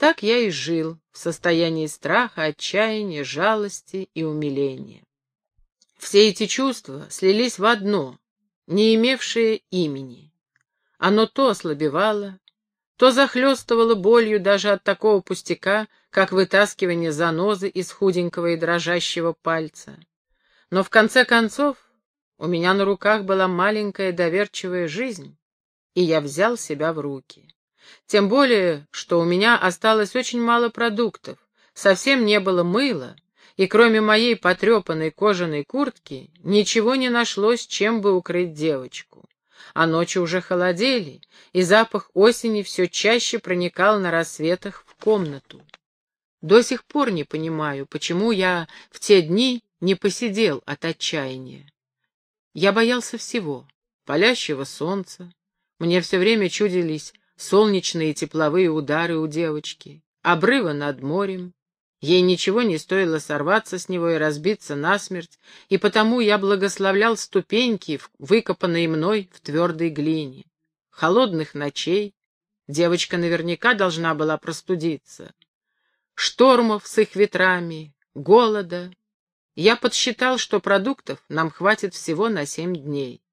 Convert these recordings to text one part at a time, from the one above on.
Так я и жил в состоянии страха, отчаяния, жалости и умиления. Все эти чувства слились в одно, не имевшее имени. Оно то ослабевало, то захлестывало болью даже от такого пустяка, как вытаскивание занозы из худенького и дрожащего пальца. Но в конце концов у меня на руках была маленькая доверчивая жизнь, и я взял себя в руки. Тем более, что у меня осталось очень мало продуктов, совсем не было мыла, и кроме моей потрепанной кожаной куртки ничего не нашлось, чем бы укрыть девочку. А ночи уже холодели, и запах осени все чаще проникал на рассветах в комнату. До сих пор не понимаю, почему я в те дни не посидел от отчаяния. Я боялся всего — палящего солнца. Мне все время чудились солнечные тепловые удары у девочки, обрыва над морем. Ей ничего не стоило сорваться с него и разбиться насмерть, и потому я благословлял ступеньки, выкопанные мной в твердой глине. Холодных ночей, девочка наверняка должна была простудиться, штормов с их ветрами, голода. Я подсчитал, что продуктов нам хватит всего на 7 дней.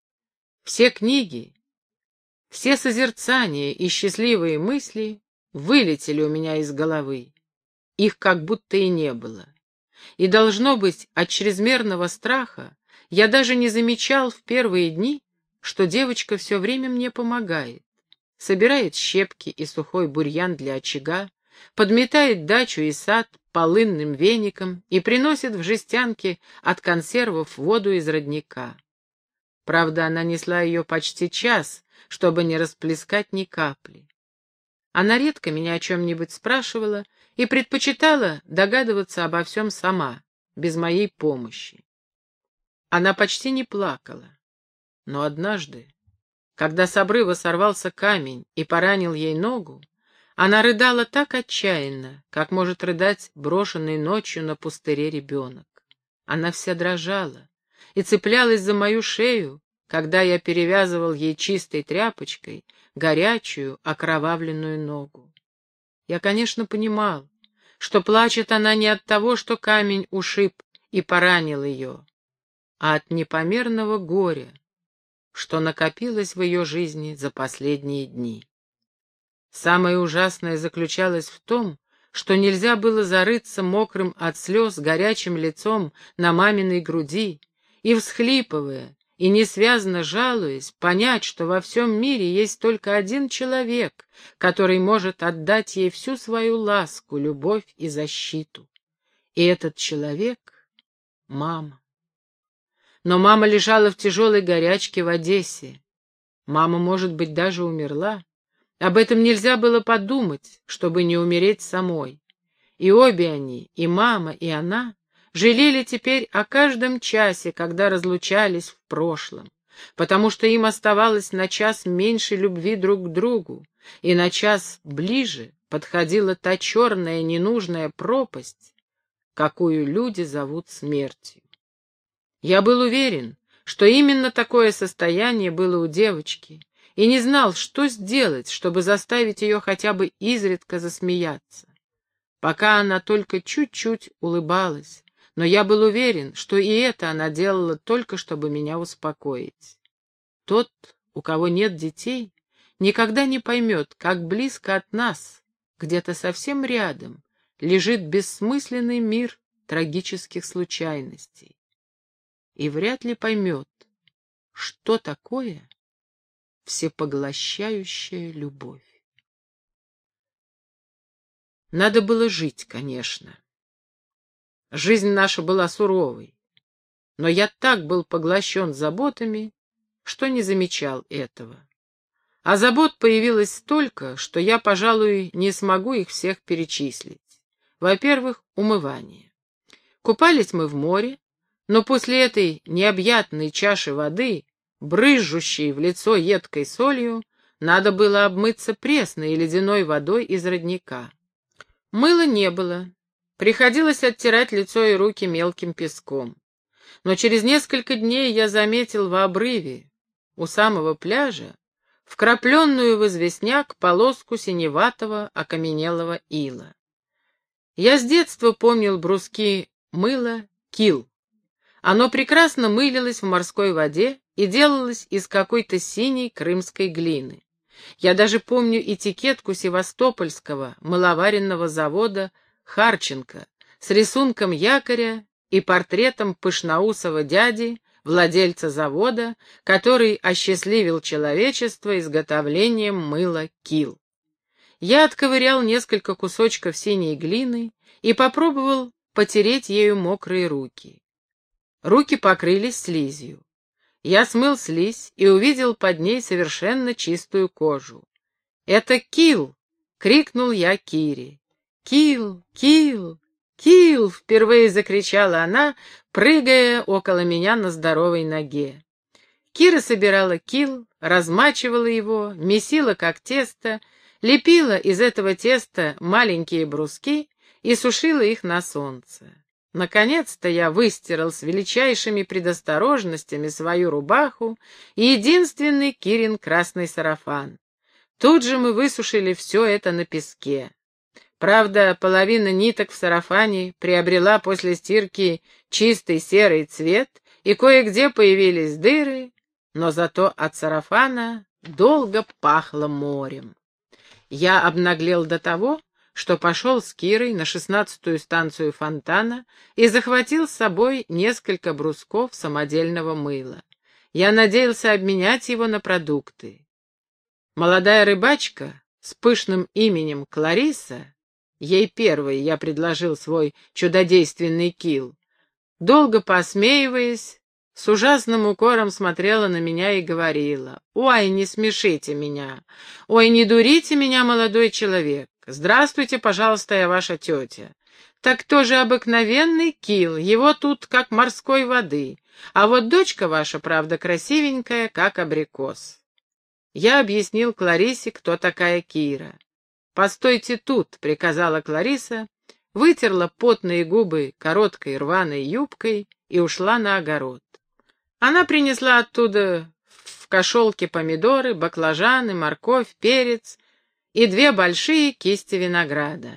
Все книги, все созерцания и счастливые мысли вылетели у меня из головы. Их как будто и не было. И, должно быть, от чрезмерного страха я даже не замечал в первые дни, что девочка все время мне помогает. Собирает щепки и сухой бурьян для очага, подметает дачу и сад полынным веником и приносит в жестянке от консервов воду из родника. Правда, она несла ее почти час, чтобы не расплескать ни капли. Она редко меня о чем-нибудь спрашивала и предпочитала догадываться обо всем сама, без моей помощи. Она почти не плакала. Но однажды, когда с обрыва сорвался камень и поранил ей ногу, она рыдала так отчаянно, как может рыдать брошенный ночью на пустыре ребенок. Она вся дрожала и цеплялась за мою шею, когда я перевязывал ей чистой тряпочкой горячую, окровавленную ногу. Я, конечно, понимал, что плачет она не от того, что камень ушиб и поранил ее, а от непомерного горя, что накопилось в ее жизни за последние дни. Самое ужасное заключалось в том, что нельзя было зарыться мокрым от слез горячим лицом на маминой груди и, всхлипывая и несвязно жалуясь, понять, что во всем мире есть только один человек, который может отдать ей всю свою ласку, любовь и защиту. И этот человек — мама. Но мама лежала в тяжелой горячке в Одессе. Мама, может быть, даже умерла. Об этом нельзя было подумать, чтобы не умереть самой. И обе они, и мама, и она, жалели теперь о каждом часе, когда разлучались в прошлом, потому что им оставалось на час меньше любви друг к другу, и на час ближе подходила та черная ненужная пропасть, какую люди зовут смертью. Я был уверен, что именно такое состояние было у девочки, и не знал, что сделать, чтобы заставить ее хотя бы изредка засмеяться. Пока она только чуть-чуть улыбалась, но я был уверен, что и это она делала только, чтобы меня успокоить. Тот, у кого нет детей, никогда не поймет, как близко от нас, где-то совсем рядом, лежит бессмысленный мир трагических случайностей. И вряд ли поймет, что такое всепоглощающая любовь. Надо было жить, конечно. Жизнь наша была суровой, но я так был поглощен заботами, что не замечал этого. А забот появилось столько, что я, пожалуй, не смогу их всех перечислить. Во-первых, умывание. Купались мы в море, но после этой необъятной чаши воды, брызжущей в лицо едкой солью, надо было обмыться пресной и ледяной водой из родника. Мыла не было, приходилось оттирать лицо и руки мелким песком. Но через несколько дней я заметил в обрыве, у самого пляжа, вкрапленную в известняк полоску синеватого окаменелого ила. Я с детства помнил бруски мыла кил. Оно прекрасно мылилось в морской воде и делалось из какой-то синей крымской глины. Я даже помню этикетку севастопольского мыловаренного завода Харченко с рисунком якоря и портретом пышноусого дяди, владельца завода, который осчастливил человечество изготовлением мыла кил. Я отковырял несколько кусочков синей глины и попробовал потереть ею мокрые руки. Руки покрылись слизью. Я смыл слизь и увидел под ней совершенно чистую кожу. «Это кил!» — крикнул я Кире. «Кил! Кил! Кил!» — впервые закричала она, прыгая около меня на здоровой ноге. Кира собирала кил, размачивала его, месила как тесто, лепила из этого теста маленькие бруски и сушила их на солнце. Наконец-то я выстирал с величайшими предосторожностями свою рубаху и единственный Кирин красный сарафан. Тут же мы высушили все это на песке. Правда, половина ниток в сарафане приобрела после стирки чистый серый цвет, и кое-где появились дыры, но зато от сарафана долго пахло морем. Я обнаглел до того, что пошел с Кирой на 16-ю станцию фонтана и захватил с собой несколько брусков самодельного мыла. Я надеялся обменять его на продукты. Молодая рыбачка с пышным именем Клариса, ей первой я предложил свой чудодейственный кил, долго посмеиваясь, с ужасным укором смотрела на меня и говорила: «Ой, не смешите меня! Ой, не дурите меня, молодой человек! Здравствуйте, пожалуйста, я ваша тетя. Так тоже обыкновенный кил, его тут как морской воды, а вот дочка ваша, правда, красивенькая, как абрикос». Я объяснил Кларисе, кто такая Кира. «Постойте тут», — приказала Клариса, вытерла потные губы короткой рваной юбкой и ушла на огород. Она принесла оттуда в кошелке помидоры, баклажаны, морковь, перец и 2 большие кисти винограда.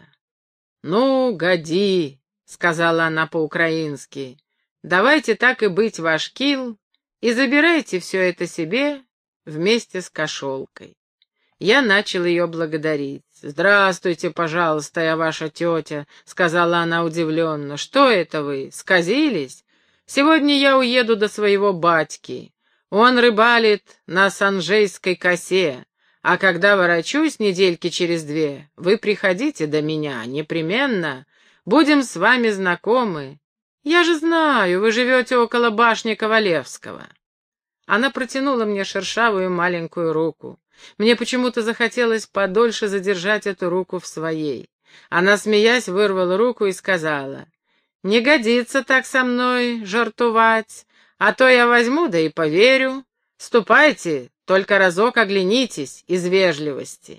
«Ну, годи», — сказала она по-украински, — «давайте так и быть ваш кил и забирайте все это себе вместе с кошелкой». Я начал ее благодарить. «Здравствуйте, пожалуйста, я ваша тетя», — сказала она удивленно. «Что это вы, сказились? Сегодня я уеду до своего батьки. Он рыбалит на Санжейской косе, а когда ворочусь недельки через 2, вы приходите до меня, непременно. Будем с вами знакомы. Я же знаю, вы живете около башни Ковалевского». Она протянула мне шершавую маленькую руку. Мне почему-то захотелось подольше задержать эту руку в своей. Она, смеясь, вырвала руку и сказала: «Не годится так со мной жартовать, а то я возьму да и поверю. Ступайте, только разок оглянитесь из вежливости».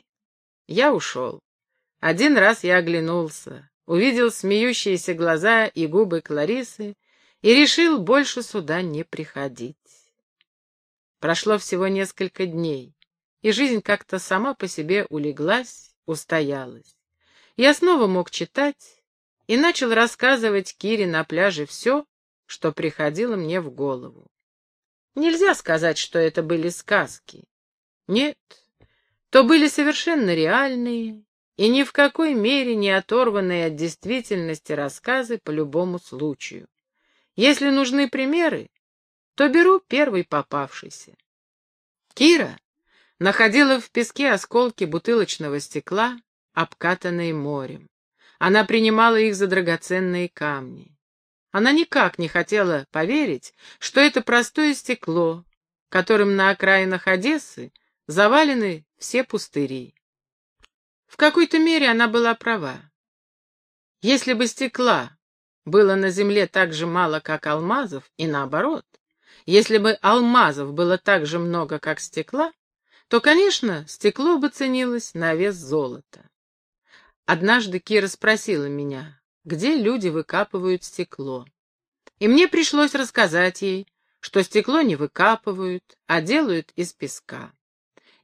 Я ушел. Один раз я оглянулся, увидел смеющиеся глаза и губы Кларисы и решил больше сюда не приходить. Прошло всего несколько дней, и жизнь как-то сама по себе улеглась, устоялась. Я снова мог читать и начал рассказывать Кире на пляже все, что приходило мне в голову. Нельзя сказать, что это были сказки. Нет, то были совершенно реальные и ни в какой мере не оторванные от действительности рассказы по любому случаю. Если нужны примеры, то беру первый попавшийся. Кира находила в песке осколки бутылочного стекла, обкатанные морем. Она принимала их за драгоценные камни. Она никак не хотела поверить, что это простое стекло, которым на окраинах Одессы завалены все пустыри. В какой-то мере она была права. Если бы стекла было на земле так же мало, как алмазов, и наоборот, если бы алмазов было так же много, как стекла, то, конечно, стекло бы ценилось на вес золота. Однажды Кира спросила меня, где люди выкапывают стекло. И мне пришлось рассказать ей, что стекло не выкапывают, а делают из песка.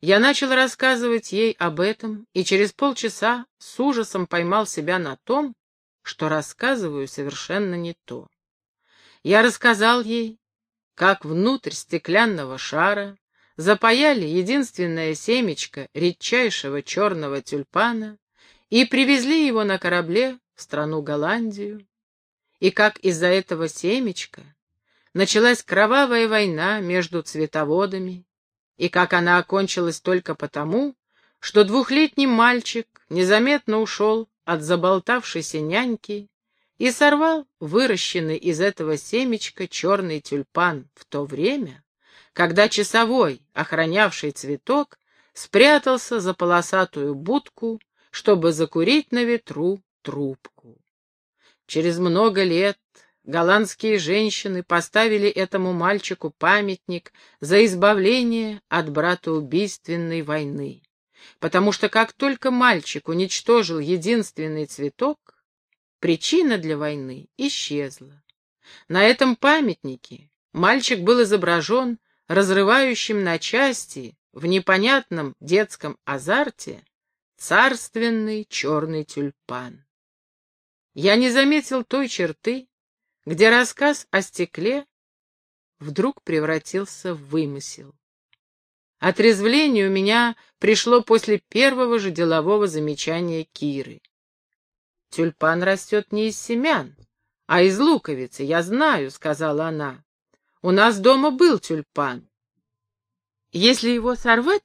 Я начал рассказывать ей об этом, и через полчаса с ужасом поймал себя на том, что рассказываю совершенно не то. Я рассказал ей, как внутрь стеклянного шара запаяли единственное семечко редчайшего черного тюльпана и привезли его на корабле в страну Голландию, и как из-за этого семечка началась кровавая война между цветоводами, и как она окончилась только потому, что двухлетний мальчик незаметно ушел от заболтавшейся няньки и сорвал выращенный из этого семечка черный тюльпан в то время, когда часовой, охранявший цветок, спрятался за полосатую будку, чтобы закурить на ветру трубку. Через много лет голландские женщины поставили этому мальчику памятник за избавление от братоубийственной войны, потому что как только мальчик уничтожил единственный цветок, причина для войны исчезла. На этом памятнике мальчик был изображен разрывающим на части в непонятном детском азарте царственный черный тюльпан. Я не заметил той черты, где рассказ о стекле вдруг превратился в вымысел. Отрезвление у меня пришло после первого же делового замечания Киры. «Тюльпан растет не из семян, а из луковицы, я знаю», — сказала она. «У нас дома был тюльпан. Если его сорвать,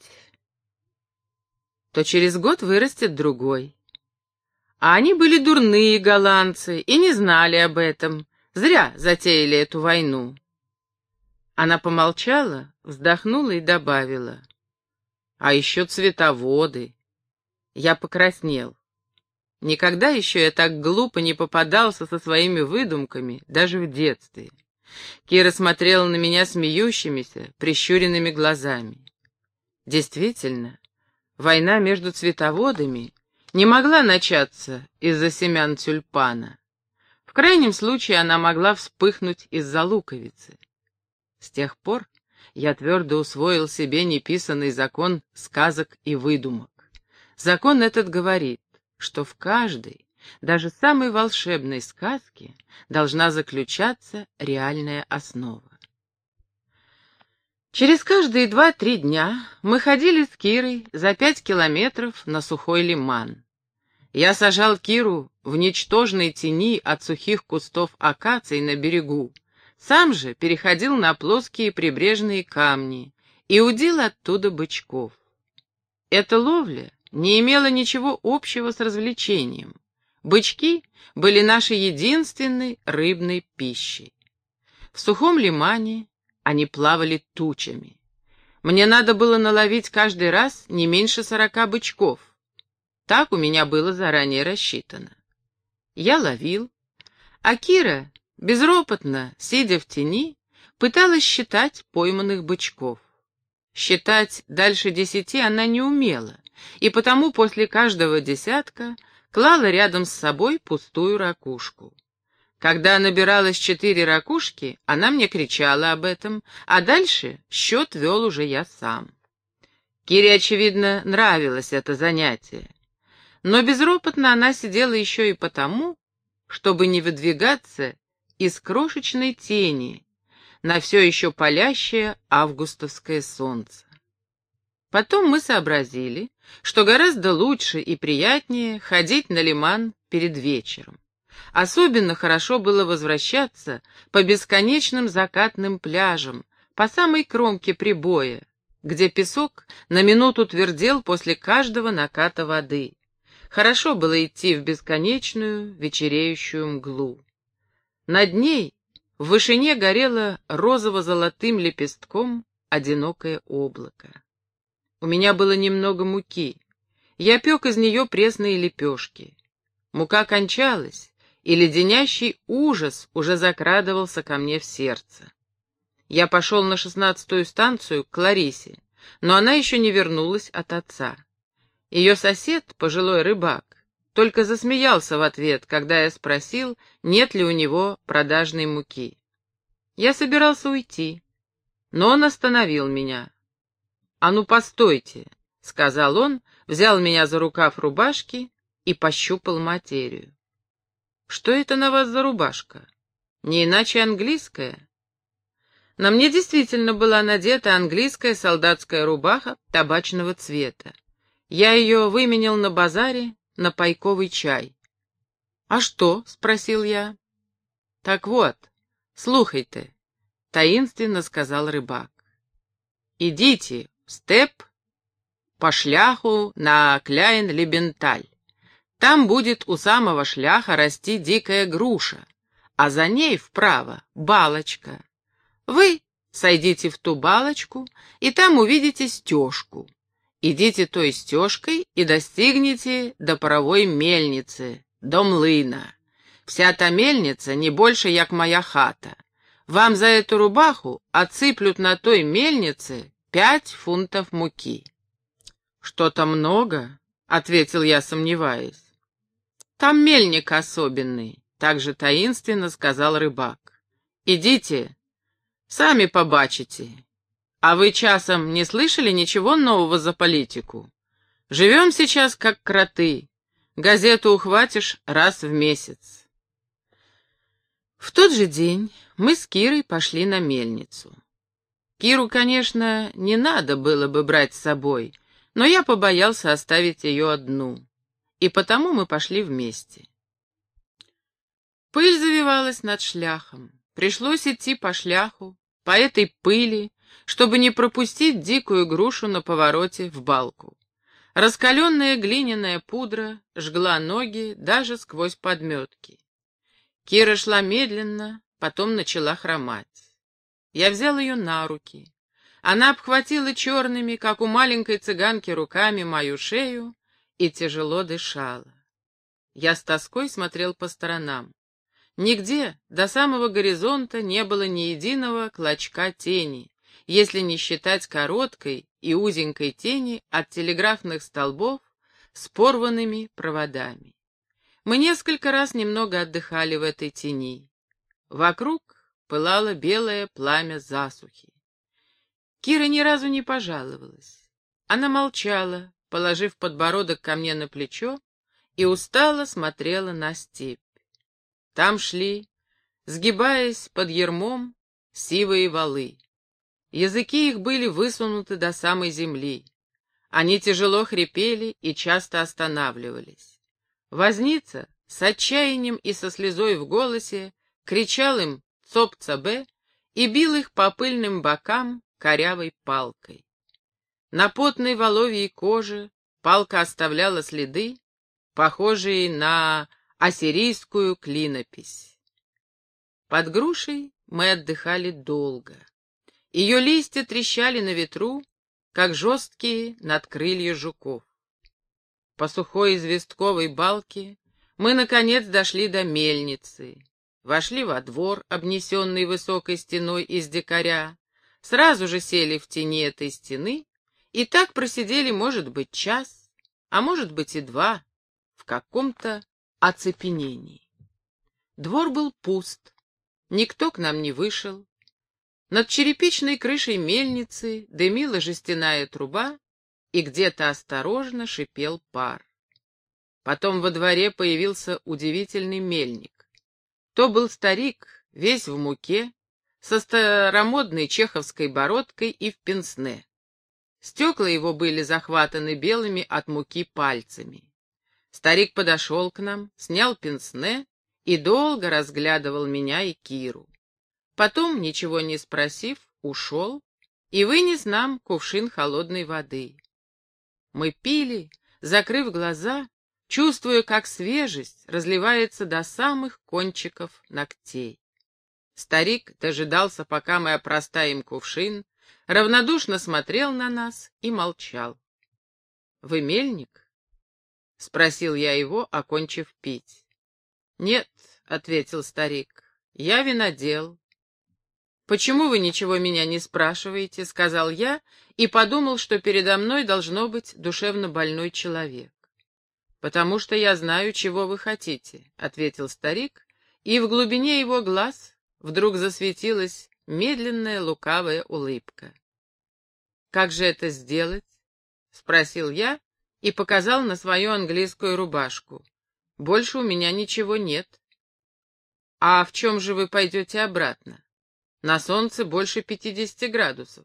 то через год вырастет другой». А они были дурные голландцы и не знали об этом, зря затеяли эту войну. Она помолчала, вздохнула и добавила: «А еще цветоводы». Я покраснел. Никогда еще я так глупо не попадался со своими выдумками, даже в детстве. Кира смотрела на меня смеющимися, прищуренными глазами. Действительно, война между цветоводами не могла начаться из-за семян тюльпана. В крайнем случае она могла вспыхнуть из-за луковицы. С тех пор я твердо усвоил себе неписанный закон сказок и выдумок. Закон этот говорит, что в каждой, даже самой волшебной сказке должна заключаться реальная основа. Через каждые 2-3 дня мы ходили с Кирой за 5 километров на сухой лиман. Я сажал Киру в ничтожной тени от сухих кустов акаций на берегу, сам же переходил на плоские прибрежные камни и удил оттуда бычков. Эта ловля не имела ничего общего с развлечением. Бычки были нашей единственной рыбной пищей. В сухом лимане они плавали тучами. Мне надо было наловить каждый раз не меньше 40 бычков. Так у меня было заранее рассчитано. Я ловил, а Кира, безропотно, сидя в тени, пыталась считать пойманных бычков. Считать дальше 10 она не умела, и потому после каждого десятка клала рядом с собой пустую ракушку. Когда набиралось 4 ракушки, она мне кричала об этом, а дальше счет вел уже я сам. Кире, очевидно, нравилось это занятие. Но безропотно она сидела еще и потому, чтобы не выдвигаться из крошечной тени на все еще палящее августовское солнце. Потом мы сообразили, что гораздо лучше и приятнее ходить на лиман перед вечером. Особенно хорошо было возвращаться по бесконечным закатным пляжам, по самой кромке прибоя, где песок на минуту твердел после каждого наката воды. Хорошо было идти в бесконечную вечереющую мглу. Над ней в вышине горело розово-золотым лепестком одинокое облако. У меня было немного муки. Я пек из нее пресные лепешки. Мука кончалась, и леденящий ужас уже закрадывался ко мне в сердце. Я пошел на 16-ю станцию к Кларисе, но она еще не вернулась от отца. Ее сосед, пожилой рыбак, только засмеялся в ответ, когда я спросил, нет ли у него продажной муки. Я собирался уйти, но он остановил меня. «А ну, постойте», — сказал он, взял меня за рукав рубашки и пощупал материю. «Что это на вас за рубашка? Не иначе английская?» На мне действительно была надета английская солдатская рубаха табачного цвета. Я ее выменял на базаре на пайковый чай. «А что?» — спросил я. «Так вот, слухайте», — таинственно сказал рыбак. «Идите в степ по шляху на Кляйн-Лебенталь. Там будет у самого шляха расти дикая груша, а за ней вправо балочка. Вы сойдите в ту балочку, и там увидите стежку. Идите той стежкой и достигнете до паровой мельницы, до млына. Вся та мельница не больше, як моя хата. Вам за эту рубаху отсыплют на той мельнице 5 фунтов муки». «Что-то много?» — ответил я, сомневаясь. «Там мельник особенный», — также таинственно сказал рыбак. «Идите, сами побачите. А вы часом не слышали ничего нового за политику? Живем сейчас как кроты. Газету ухватишь раз в месяц». В тот же день мы с Кирой пошли на мельницу. Киру, конечно, не надо было бы брать с собой, но я побоялся оставить ее одну, и потому мы пошли вместе. Пыль завивалась над шляхом. Пришлось идти по шляху, по этой пыли, чтобы не пропустить дикую грушу на повороте в балку. Раскаленная глиняная пудра жгла ноги даже сквозь подметки. Кира шла медленно, потом начала хромать. Я взял ее на руки. Она обхватила черными, как у маленькой цыганки, руками мою шею и тяжело дышала. Я с тоской смотрел по сторонам. Нигде до самого горизонта не было ни единого клочка тени, если не считать короткой и узенькой тени от телеграфных столбов с порванными проводами. Мы несколько раз немного отдыхали в этой тени. Вокруг пылало белое пламя засухи. Кира ни разу не пожаловалась. Она молчала, положив подбородок ко мне на плечо, и устало смотрела на степь. Там шли, сгибаясь под ярмом, сивые валы. Языки их были высунуты до самой земли. Они тяжело хрипели и часто останавливались. Возница с отчаянием и со слезой в голосе кричал им «Цоп-цабе» и бил их по пыльным бокам корявой палкой. На потной воловьей коже палка оставляла следы, похожие на ассирийскую клинопись. Под грушей мы отдыхали долго. Ее листья трещали на ветру, как жесткие надкрылья жуков. По сухой известковой балке мы, наконец, дошли до мельницы, вошли во двор, обнесенный высокой стеной из дикаря, сразу же сели в тени этой стены и так просидели, может быть, час, а может быть и 2, в каком-то оцепенении. Двор был пуст, никто к нам не вышел. Над черепичной крышей мельницы дымила жестяная труба, и где-то осторожно шипел пар. Потом во дворе появился удивительный мельник. То был старик, весь в муке, со старомодной чеховской бородкой и в пенсне. Стекла его были захватаны белыми от муки пальцами. Старик подошел к нам, снял пенсне и долго разглядывал меня и Киру. Потом, ничего не спросив, ушел и вынес нам кувшин холодной воды. Мы пили, закрыв глаза, чувствуя, как свежесть разливается до самых кончиков ногтей. Старик дожидался, пока мы опростаем кувшин, равнодушно смотрел на нас и молчал. — Вы мельник? — спросил я его, окончив пить. — Нет, — ответил старик, — я винодел. «Почему вы ничего меня не спрашиваете?» — сказал я и подумал, что передо мной должно быть душевно больной человек. «Потому что я знаю, чего вы хотите», — ответил старик, и в глубине его глаз вдруг засветилась медленная лукавая улыбка. Как же это сделать? — спросил я и показал на свою английскую рубашку. Больше у меня ничего нет. А в чем же вы пойдете обратно? На солнце больше 50 градусов.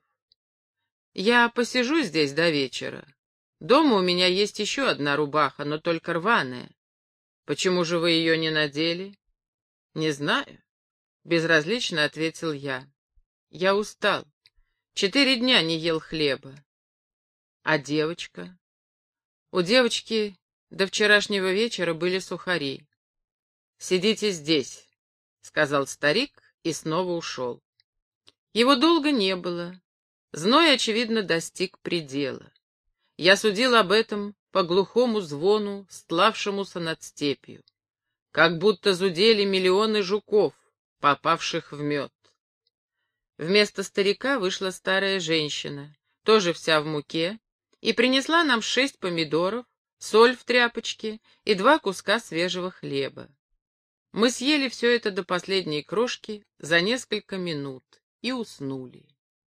Я посижу здесь до вечера. Дома у меня есть еще одна рубаха, но только рваная. Почему же вы ее не надели? Не знаю. Безразлично ответил я. Я устал. 4 дня не ел хлеба. А девочка? У девочки до вчерашнего вечера были сухари. «Сидите здесь», — сказал старик и снова ушел. Его долго не было. Зной, очевидно, достиг предела. Я судил об этом по глухому звону, стлавшемуся над степью. Как будто зудели миллионы жуков, попавших в мед. Вместо старика вышла старая женщина, тоже вся в муке, и принесла нам 6 помидоров, соль в тряпочке и 2 куска свежего хлеба. Мы съели все это до последней крошки за несколько минут и уснули.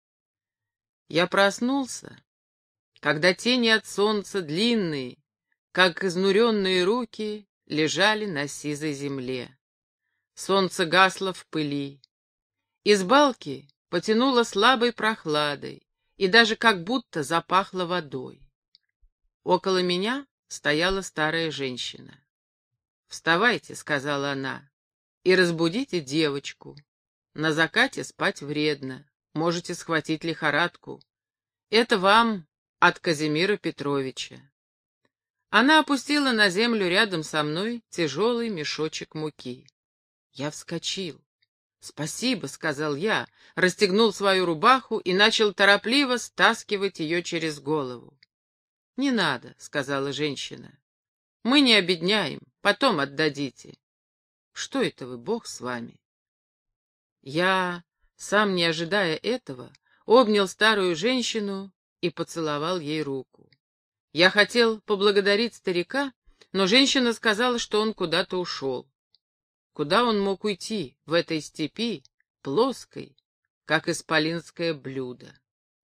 Я проснулся, когда тени от солнца длинные, как изнуренные руки, лежали на сизой земле. Солнце гасло в пыли. Из балки потянуло слабой прохладой и даже как будто запахло водой. Около меня стояла старая женщина. «Вставайте», — сказала она, — «и разбудите девочку. На закате спать вредно, можете схватить лихорадку. Это вам от Казимира Петровича». Она опустила на землю рядом со мной тяжелый мешочек муки. Я вскочил. «Спасибо», — сказал я, расстегнул свою рубаху и начал торопливо стаскивать ее через голову. «Не надо», — сказала женщина. «Мы не обедняем, потом отдадите». «Что это вы, Бог с вами?» Я, сам не ожидая этого, обнял старую женщину и поцеловал ей руку. Я хотел поблагодарить старика, но женщина сказала, что он куда-то ушел. Куда он мог уйти в этой степи, плоской, как исполинское блюдо?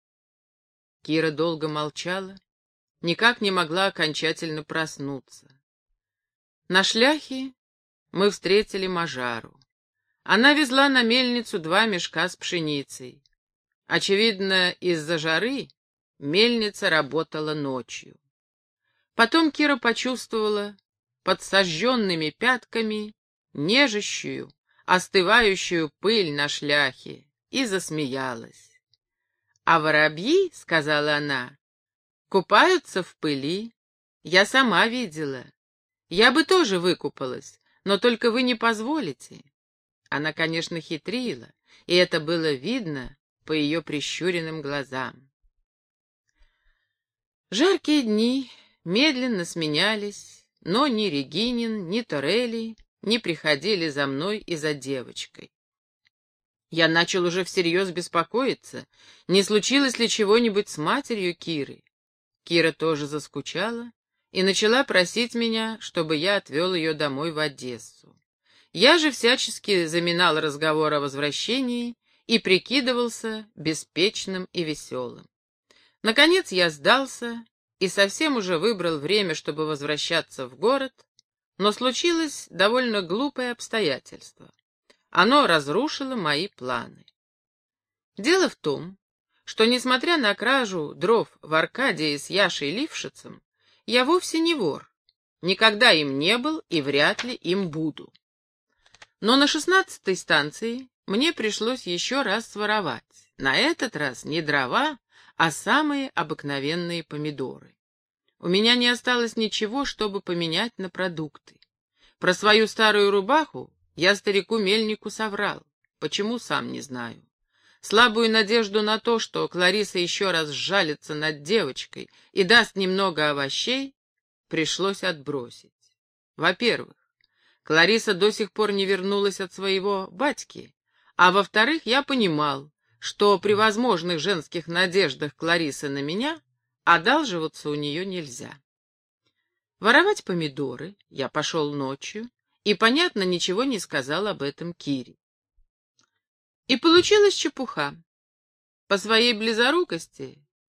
Кира долго молчала, никак не могла окончательно проснуться. На шляхе мы встретили Мажару. Она везла на мельницу 2 мешка с пшеницей. Очевидно, из-за жары мельница работала ночью. Потом Кира почувствовала под сожженными пятками нежащую, остывающую пыль на шляхе и засмеялась. «А воробьи, — сказала она, — купаются в пыли. Я сама видела. Я бы тоже выкупалась, но только вы не позволите». Она, конечно, хитрила, и это было видно по ее прищуренным глазам. Жаркие дни медленно сменялись, но ни Регинин, ни Торелли не приходили за мной и за девочкой. Я начал уже всерьез беспокоиться, не случилось ли чего-нибудь с матерью Киры. Кира тоже заскучала и начала просить меня, чтобы я отвел ее домой в Одессу. Я же всячески заминал разговор о возвращении и прикидывался беспечным и веселым. Наконец я сдался и совсем уже выбрал время, чтобы возвращаться в город, но случилось довольно глупое обстоятельство. Оно разрушило мои планы. Дело в том, что, несмотря на кражу дров в Аркадии с Яшей Лившицем, я вовсе не вор, никогда им не был и вряд ли им буду. Но на 16-й станции мне пришлось еще раз своровать, на этот раз не дрова, а самые обыкновенные помидоры. У меня не осталось ничего, чтобы поменять на продукты. Про свою старую рубаху я старику-мельнику соврал. Почему, сам не знаю. Слабую надежду на то, что Клариса еще раз сжалится над девочкой и даст немного овощей, пришлось отбросить. Во-первых, Клариса до сих пор не вернулась от своего батьки, а во-вторых, я понимал, что при возможных женских надеждах Кларисы на меня одалживаться у нее нельзя. Воровать помидоры я пошел ночью и, понятно, ничего не сказал об этом Кире. И получилась чепуха. По своей близорукости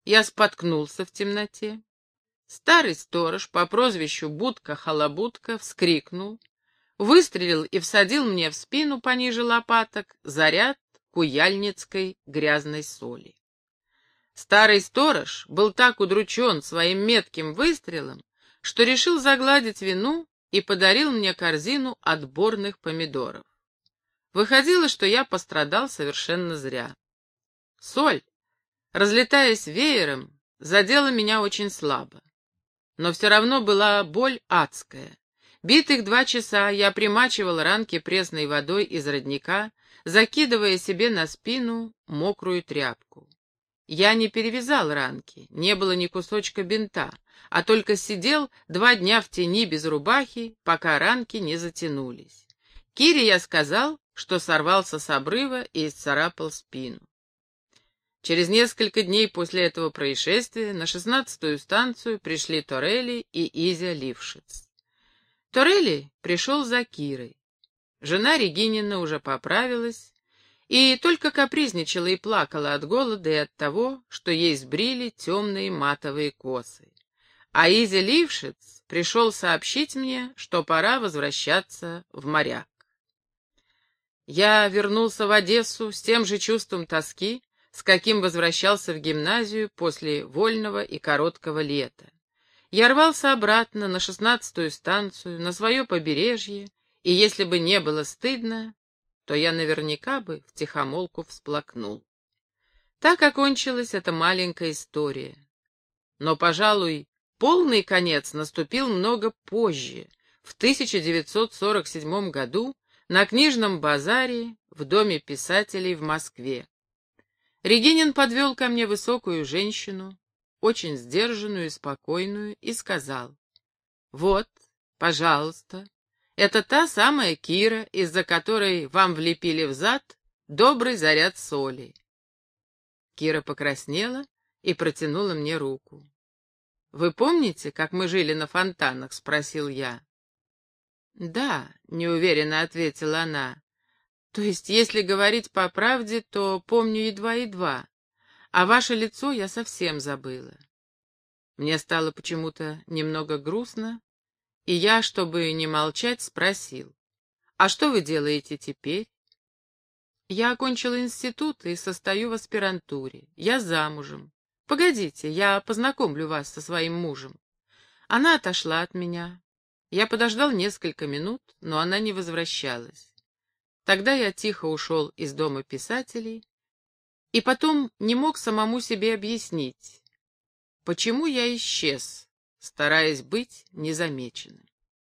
я споткнулся в темноте. Старый сторож по прозвищу Будка-Халабудка вскрикнул, выстрелил и всадил мне в спину пониже лопаток заряд куяльницкой грязной соли. Старый сторож был так удручен своим метким выстрелом, что решил загладить вину и подарил мне корзину отборных помидоров. Выходило, что я пострадал совершенно зря. Соль, разлетаясь веером, задела меня очень слабо. Но все равно была боль адская. Битых 2 часа я примачивал ранки пресной водой из родника, закидывая себе на спину мокрую тряпку. Я не перевязал ранки, не было ни кусочка бинта, а только сидел 2 дня в тени без рубахи, пока ранки не затянулись. Кире я сказал, что сорвался с обрыва и исцарапал спину. Через несколько дней после этого происшествия на 16-ю станцию пришли Торелли и Изя Лившиц. Торелли пришел за Кирой. Жена Регинина уже поправилась и только капризничала и плакала от голода и от того, что ей сбрили темные матовые косы. А Изя Лившиц пришел сообщить мне, что пора возвращаться в моряк. Я вернулся в Одессу с тем же чувством тоски, с каким возвращался в гимназию после вольного и короткого лета. Я рвался обратно на 16-ю станцию, на свое побережье, и если бы не было стыдно, то я наверняка бы втихомолку всплакнул. Так окончилась эта маленькая история. Но, пожалуй, полный конец наступил много позже, в 1947 году, на книжном базаре в Доме писателей в Москве. Регинин подвел ко мне высокую женщину, очень сдержанную и спокойную, и сказал: «Вот, пожалуйста, это та самая Кира, из-за которой вам влепили в зад добрый заряд соли». Кира покраснела и протянула мне руку. «Вы помните, как мы жили на фонтанах?» — спросил я. «Да», — неуверенно ответила она. «То есть, если говорить по правде, то помню едва-едва, а ваше лицо я совсем забыла». Мне стало почему-то немного грустно, и я, чтобы не молчать, спросил: «А что вы делаете теперь?» «Я окончила институт и состою в аспирантуре. Я замужем. Погодите, я познакомлю вас со своим мужем». Она отошла от меня. Я подождал несколько минут, но она не возвращалась. Тогда я тихо ушел из Дома писателей и потом не мог самому себе объяснить, почему я исчез, стараясь быть незамеченным.